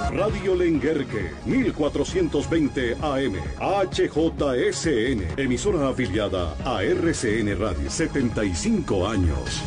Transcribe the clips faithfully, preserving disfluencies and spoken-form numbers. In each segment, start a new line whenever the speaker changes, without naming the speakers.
Radio Lenguerque, mil cuatrocientos veinte A M, H J S N, emisora afiliada a R C N Radio, setenta y cinco años.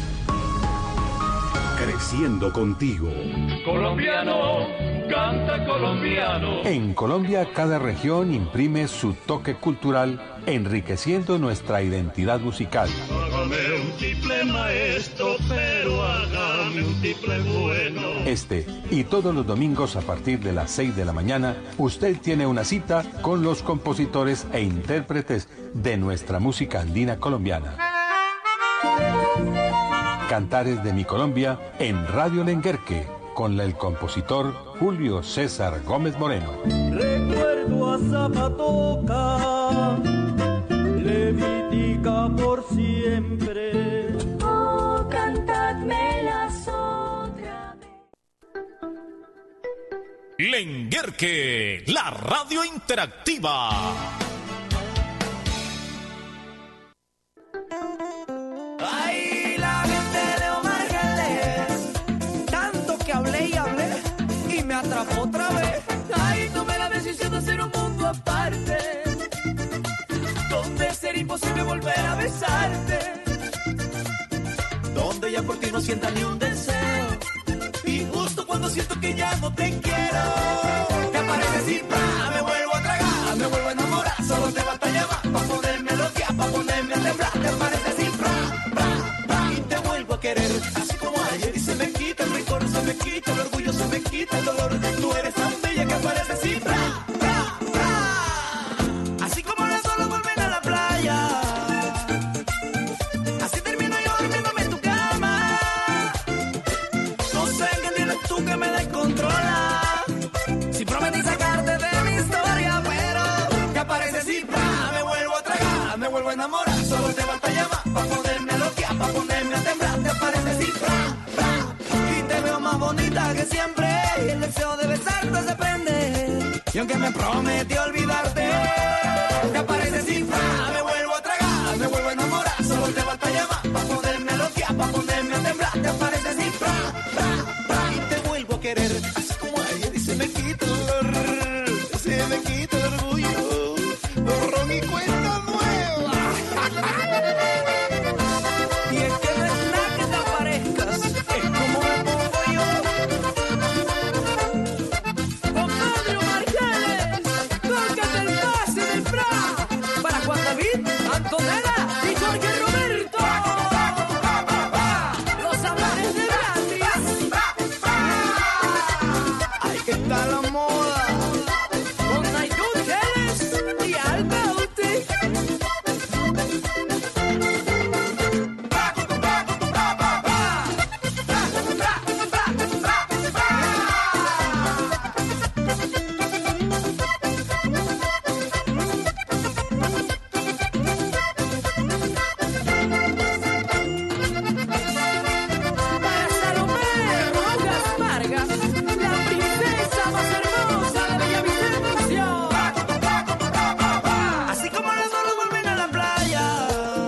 Creciendo contigo.
Colombiano, canta colombiano.
En Colombia, cada región imprime su toque cultural, enriqueciendo nuestra identidad musical.
Hágame un tiple maestro, pero hágame un tiple bueno.
Este y todos los domingos a partir de las seis de la mañana, usted tiene una cita con los compositores e intérpretes de nuestra música andina colombiana. Cantares de mi Colombia en Radio Lenguerque, con el compositor Julio César Gómez Moreno.
Recuerdo a Zapatoca, Levítica por siempre.
Oh, cantadmelas otra vez.
Lenguerque, la radio interactiva.
Ay, la gente de Omar Geles, tanto que hablé y hablé y me atrapó otra vez. Ay, tomé la decisión de hacer un mundo aparte, donde sería imposible volver a besarte, donde ya por ti no sienta ni un deseo, y justo cuando siento que ya no te quiero, te apareces y ¡pra! Me vuelvo a tragar, me vuelvo a enamorar, solo te basta llamar pa' ponerme loquear, pa' ponerme a temblar, te apareces y ¡pra! Y te vuelvo a querer, así como ayer, y se me quita el rencor, se me quita el orgullo, se me quita el dolor. Tú eres tan bella que apareces así, bra, bra, bra. Así como las olas vuelven a la playa, así termino yo durmiéndome en tu cama. No sé qué tienes tú que me descontrola. Si prometí sacarte de mi historia, pero que apareces y bra, me vuelvo a tragar, me vuelvo a enamorar, solo te basta llamar pa' ponerme loquear, pa' ponerme a temblar, te apareces y bra, bra. Y te veo más bonita que siempre, y el deseo de besarte se prende. Y aunque me prometí olvidarte, te apareces y ¡fra! Me vuelvo a tragar, me vuelvo a enamorar, solo te basta llamar pa' ponerme loquear, pa' ponerme a temblar, te apareces y ¡fra! ¡fra! ¡fra! Y te vuelvo a querer, así como ayer, y se me quita el dolor, se me quita el orgullo, borrón y cuenta nueva. Y es que no es nada que te aparezcas, es como me pongo yo. Con Pedro Martínez, tócate el pase del Fra, para Juan David, Antonella y Jorge Roberto. Los amores de Beatriz. Ay, que está la moda. Con Naidun Geles y Albeuti. Para Salomé Rojas Vargas, la princesa más hermosa de Villavicencio. Así como las olas vuelven a la playa,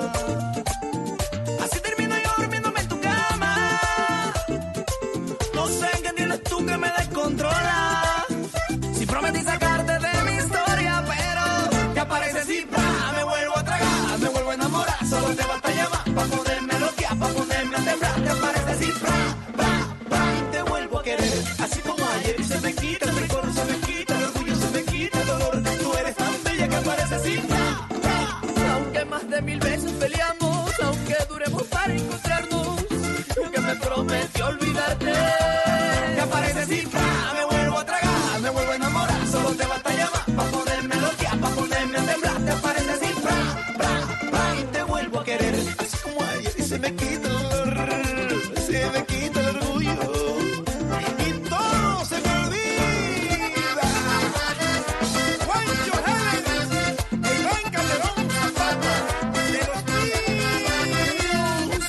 así termino yo durmiéndome en tu cama. No sé qué tienes tú que me descontrola. Si prometí sacarte de mi historia, pero te apareces y ¡pra! Me vuelvo a tragar, me vuelvo a enamorar, solo te basta llamar pa' ponerme loquear, pa' ponerme a temblar, te apareces y ¡pra! ¡pra! ¡pra! Y te vuelvo a querer, así como ayer, y se me quita el rencor, se me quita el orgullo, se me quita el dolor. Tú eres tan bella que apareces y ¡pra! ¡pra! Aunque más de mil veces peleamos, aunque duremos para encontrarnos, que me prometí olvidarte, te apareces y ¡pra! Me vuelvo a tragar, me vuelvo a enamorar, solo te basta llamar pa' ponerme loquear, pa' ponerme a temblar, te apareces y ¡pra! ¡pra! ¡pra! Y te vuelvo a querer, así como ayer, y se me quita el dolor, se me quita el orgullo, y todo se me olvida. Juancho Geles, e Iván Calderón Zapata, de los míos.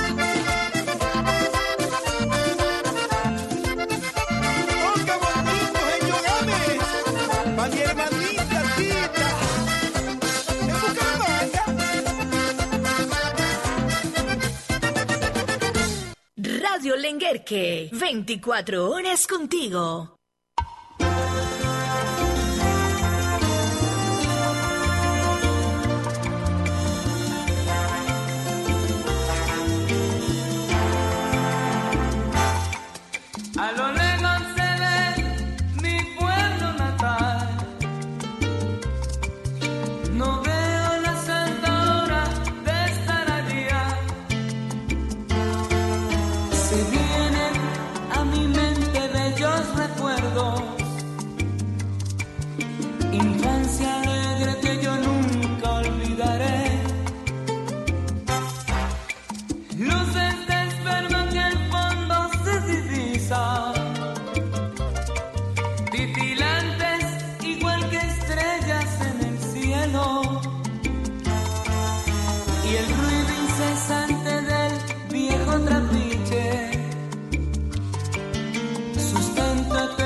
Toca bonito en Yogames, pa' mi hermanita Tita, en Bucaramanga.
Radio Lenguerque, veinticuatro horas contigo.
A lo lejos se ve mi pueblo natal. No veo la santa hora de estar allá. Se vienen a mi mente bellos recuerdos, infancia alegre que yo nunca olvidaré. Luces de esperma que al fondo se divisan, titilantes igual que estrellas en el cielo, y el ruido incesante del viejo trapiche sustenta